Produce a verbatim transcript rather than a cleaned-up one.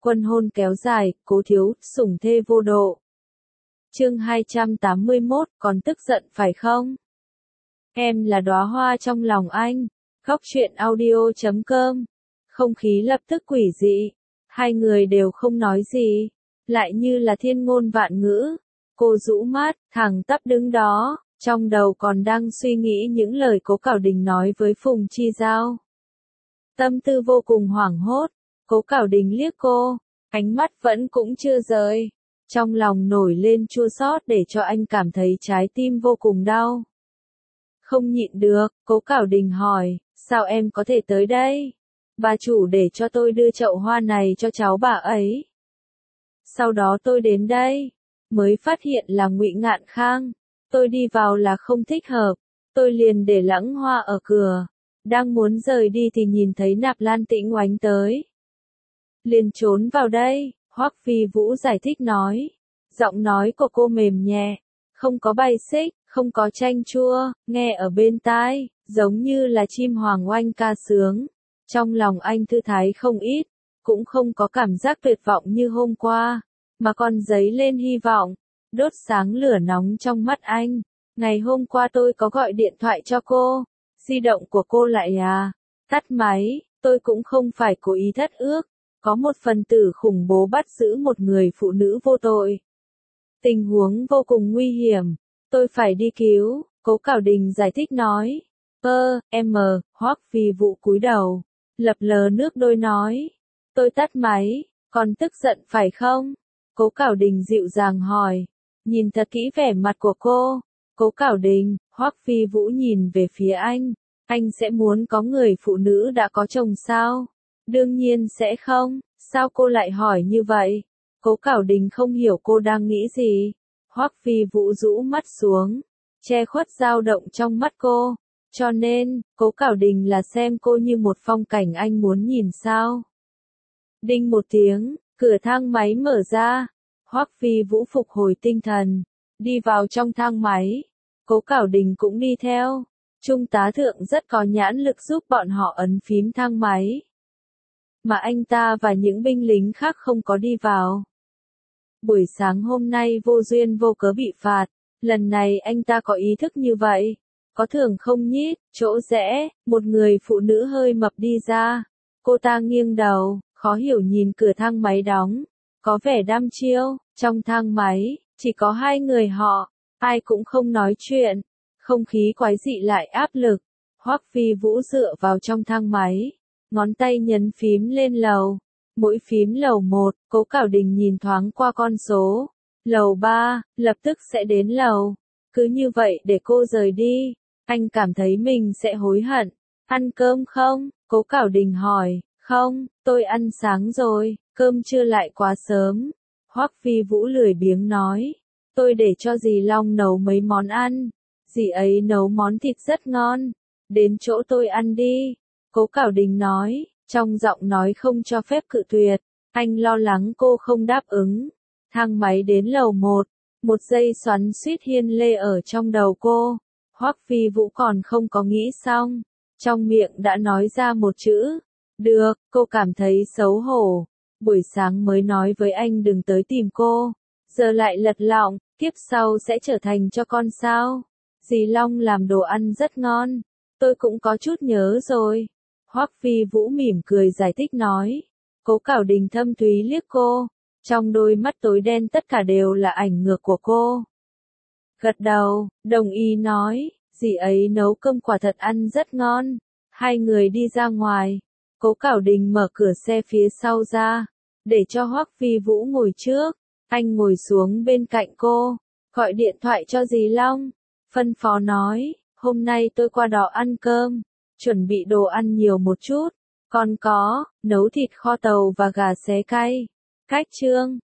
Quân hôn kéo dài, Cố Thiếu, sủng thê vô độ. Chương hai trăm tám mươi mốt, còn tức giận phải không? Em là đóa hoa trong lòng anh. Góc truyện audio chấm com. Không khí lập tức quỷ dị. Hai người đều không nói gì. Lại như là thiên ngôn vạn ngữ. Cô rũ mắt, thẳng tắp đứng đó, trong đầu còn đang suy nghĩ những lời Cố Cảo Đình nói với Phùng Chi Giao. Tâm tư vô cùng hoảng hốt. Cố Cảo Đình liếc cô, ánh mắt vẫn cũng chưa rời. Trong lòng nổi lên chua xót để cho anh cảm thấy trái tim vô cùng đau. Không nhịn được, Cố Cảo Đình hỏi, sao em có thể tới đây? Bà chủ để cho tôi đưa chậu hoa này cho cháu bà ấy. Sau đó tôi đến đây, mới phát hiện là Ngụy Ngạn Khang. Tôi đi vào là không thích hợp, tôi liền để lãng hoa ở cửa. Đang muốn rời đi thì nhìn thấy Nạp Lan Tĩnh oánh tới. Liền trốn vào đây, Hoắc Phi Vũ giải thích nói. Giọng nói của cô mềm nhẹ, không có bài xích, không có chanh chua, nghe ở bên tai, giống như là chim hoàng oanh ca sướng. Trong lòng anh thư thái không ít, cũng không có cảm giác tuyệt vọng như hôm qua, mà còn dấy lên hy vọng, đốt sáng lửa nóng trong mắt anh. Ngày hôm qua tôi có gọi điện thoại cho cô, di động của cô lại à, tắt máy, tôi cũng không phải cố ý thất ước, có một phần tử khủng bố bắt giữ một người phụ nữ vô tội. Tình huống vô cùng nguy hiểm, tôi phải đi cứu, Cố Cảo Đình giải thích nói. Ơ, em, Hoắc Phi Vũ cúi đầu, lập lờ nước đôi nói. Tôi tắt máy, còn tức giận phải không? Cố Cảo Đình dịu dàng hỏi, nhìn thật kỹ vẻ mặt của cô. Cố Cảo Đình, Hoắc Phi Vũ nhìn về phía anh, anh sẽ muốn có người phụ nữ đã có chồng sao? Đương nhiên sẽ không, sao cô lại hỏi như vậy? Cố Cảo Đình không hiểu cô đang nghĩ gì. Hoắc Phi Vũ rũ mắt xuống, che khuất dao động trong mắt cô. Cho nên, Cố Cảo Đình là xem cô như một phong cảnh anh muốn nhìn sao? Đinh một tiếng, cửa thang máy mở ra. Hoắc Phi Vũ phục hồi tinh thần, đi vào trong thang máy. Cố Cảo Đình cũng đi theo. Trung tá thượng rất có nhãn lực giúp bọn họ ấn phím thang máy. Mà anh ta và những binh lính khác không có đi vào. Buổi sáng hôm nay vô duyên vô cớ bị phạt, lần này anh ta có ý thức như vậy. Có thường không nhít, chỗ rẽ, một người phụ nữ hơi mập đi ra. Cô ta nghiêng đầu, khó hiểu nhìn cửa thang máy đóng. Có vẻ đăm chiêu, trong thang máy, chỉ có hai người họ, ai cũng không nói chuyện. Không khí quái dị lại áp lực. Hoắc Phi Vũ dựa vào trong thang máy, ngón tay nhấn phím lên lầu. Mỗi phím lầu một, Cố Cảo Đình nhìn thoáng qua con số. Lầu ba, lập tức sẽ đến lầu. Cứ như vậy để cô rời đi, anh cảm thấy mình sẽ hối hận. Ăn cơm không? Cố Cảo Đình hỏi. Không, tôi ăn sáng rồi, cơm trưa lại quá sớm. Hoắc Phi Vũ lười biếng nói. Tôi để cho dì Long nấu mấy món ăn. Dì ấy nấu món thịt rất ngon. Đến chỗ tôi ăn đi. Cố Cảo Đình nói, trong giọng nói không cho phép cự tuyệt. Anh lo lắng cô không đáp ứng. Thang máy đến lầu một. Một giây xoắn suýt hiên lê ở trong đầu cô. Hoắc Phi Vũ còn không có nghĩ xong. Trong miệng đã nói ra một chữ. Được, cô cảm thấy xấu hổ. Buổi sáng mới nói với anh đừng tới tìm cô. Giờ lại lật lọng, kiếp sau sẽ trở thành cho con sao. Dì Long làm đồ ăn rất ngon. Tôi cũng có chút nhớ rồi. Hoắc Phi Vũ mỉm cười giải thích nói. Cố Cảo Đình thâm thúy liếc cô. Trong đôi mắt tối đen tất cả đều là ảnh ngược của cô. Gật đầu, đồng ý nói. Dì ấy nấu cơm quả thật ăn rất ngon. Hai người đi ra ngoài. Cố Cảo Đình mở cửa xe phía sau ra, để cho Hoắc Phi Vũ ngồi trước. Anh ngồi xuống bên cạnh cô, gọi điện thoại cho dì Long. Phân phó nói, hôm nay tôi qua đó ăn cơm, chuẩn bị đồ ăn nhiều một chút. Còn có, nấu thịt kho tàu và gà xé cay. Cách chương,